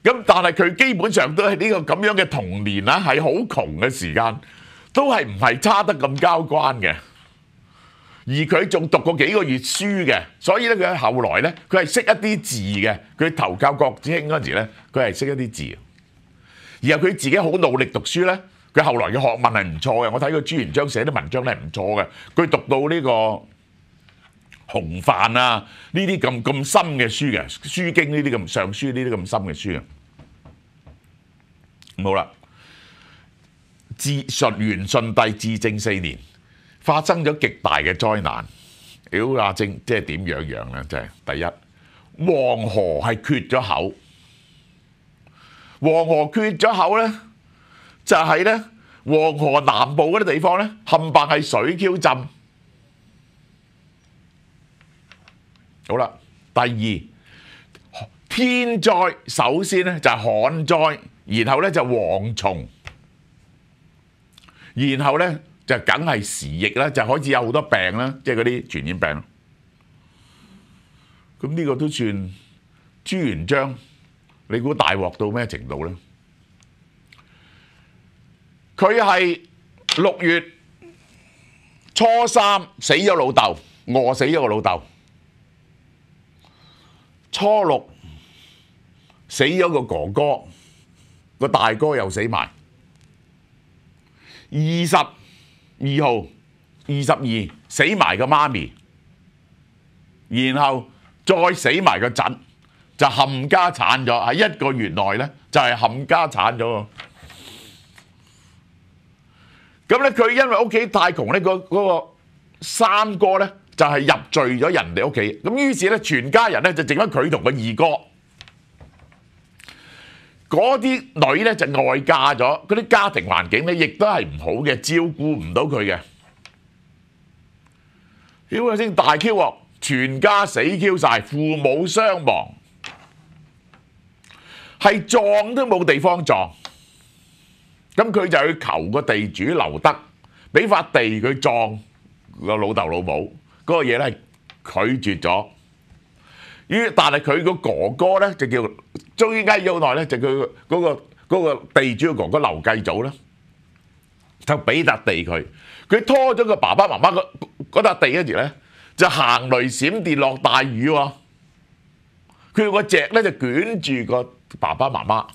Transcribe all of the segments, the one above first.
咁但係佢基本上都係呢個咁樣嘅童年啦，係好窮嘅時間，都係唔係差得咁交關嘅。而佢仲讀過幾個月書嘅，所以咧佢後來咧佢係識一啲字嘅。佢投靠郭子興嗰陣時咧，佢係識一啲字。然後佢自己好努力讀書咧，佢後來嘅學問係唔錯嘅。我睇過朱元璋寫啲文章咧係唔錯嘅。佢讀到呢個洪範啊，呢啲咁深嘅書嘅，書經呢啲咁上書呢啲咁深嘅書嘅。好啦，元順帝至正4年，發生咗極大嘅災難。屌阿正，即係點樣咧？即係第一，黃河係缺咗口。黃河缺咗口咧，就係咧黃河南部嗰啲地方咧，冚唪唥係水澆浸。好啦，第二，天災首先咧就係旱災，然後咧就蝗蟲，然後咧就梗係時疫啦，就開始有好多病啦，即係嗰啲傳染病。咁呢個都算朱元璋，你估大鑊到咩程度咧？佢係6月初3死咗老豆，餓死咗個老豆。初6死咗個哥哥，個大哥又死埋。22號22死埋個媽咪，然後再死埋個侄，就冚家產咗。喺1個月內咧，就係冚家產咗。咁咧，佢因為屋企太窮咧，嗰個三哥咧就係入贅咗人哋屋企。咁於是咧，全家人咧就剩翻佢同個二哥。嗰啲女咧就外嫁咗，嗰啲家庭環境咧亦都係唔好嘅，照顧唔到佢嘅。屌佢先大 Q 喎，全家死 Q 晒，父母雙亡，係葬都冇地方葬。咁佢就去求個地主劉德，俾塊地佢葬個老豆老母。嗰個嘢咧拒絕咗。但係佢個哥哥咧就叫追雞好耐咧，就佢嗰個地主嘅哥哥劉繼祖咧，就俾笪地佢。佢拖咗個爸爸媽媽嗰笪地跟住咧，就行雷閃電落大雨喎。佢用個隻咧就捲住個爸爸媽媽，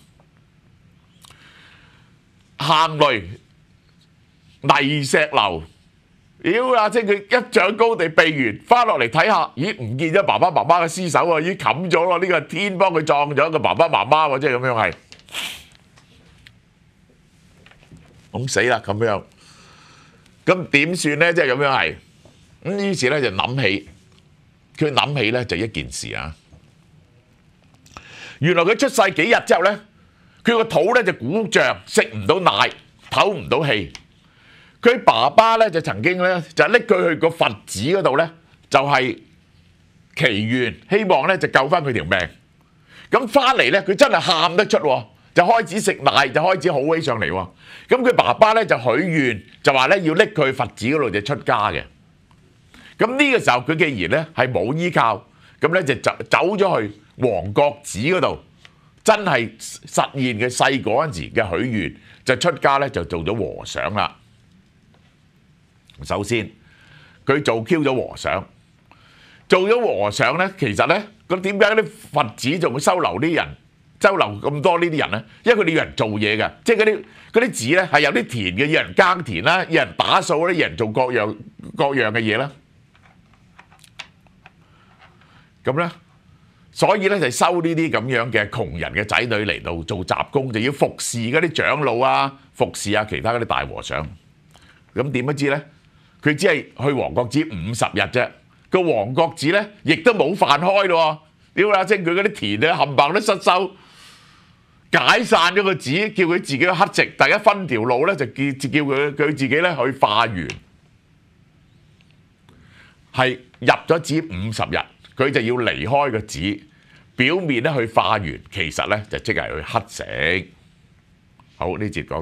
行雷泥石流。屌啊！即係佢一丈高地避完，翻落嚟睇下，咦唔見咗爸爸媽媽嘅屍首喎，已經冚咗咯。呢個係天幫佢葬咗個爸爸媽媽喎，即係咁樣係。咁死啦咁樣，咁點算咧？即係咁樣係。咁於是咧就諗起，佢諗起咧就一件事啊。原來佢出世幾日之後咧，佢個肚咧就鼓脹，食唔到奶，唞唔到氣。佢爸爸咧就曾經咧就拎佢去個佛寺嗰度咧，就係祈願，希望咧就救翻佢條命。咁翻嚟咧，佢真係喊得出喎，就開始食奶，就開始好起上嚟喎。咁佢爸爸咧就許願，就話咧要拎佢去佛寺嗰度就出家嘅。咁呢個時候佢既然咧係冇依靠，咁咧就走咗去黃國寺嗰度，真係實現佢細個嗰陣時嘅許願，就出家咧就做咗和尚啦。首先，佢做 Q 咗和尚，做咗和尚咧，其實咧，咁點解啲佛寺仲會收留啲人，收留咁多呢啲人咧？因為佢哋要人做嘢嘅，即係嗰啲寺咧係有啲田嘅，要人耕田啦，要人打掃啦，要人做各樣嘅嘢啦。咁咧，所以咧就收呢啲咁樣嘅窮人嘅仔女嚟到做雜工，就要服侍嗰啲長老啊，服侍下其他嗰啲大和尚。咁點不知咧？佢只係去黃國寺50日啫，個黃國寺咧亦都冇飯開咯。屌啦，即係佢嗰啲田咧冚唪唥都失收，解散咗個寺，叫佢自己去乞食。大家分條路咧，就叫佢自己咧去化緣，係入咗寺50日，佢就要離開個寺，表面咧去化緣，其實咧就即係去乞食。好，呢節講。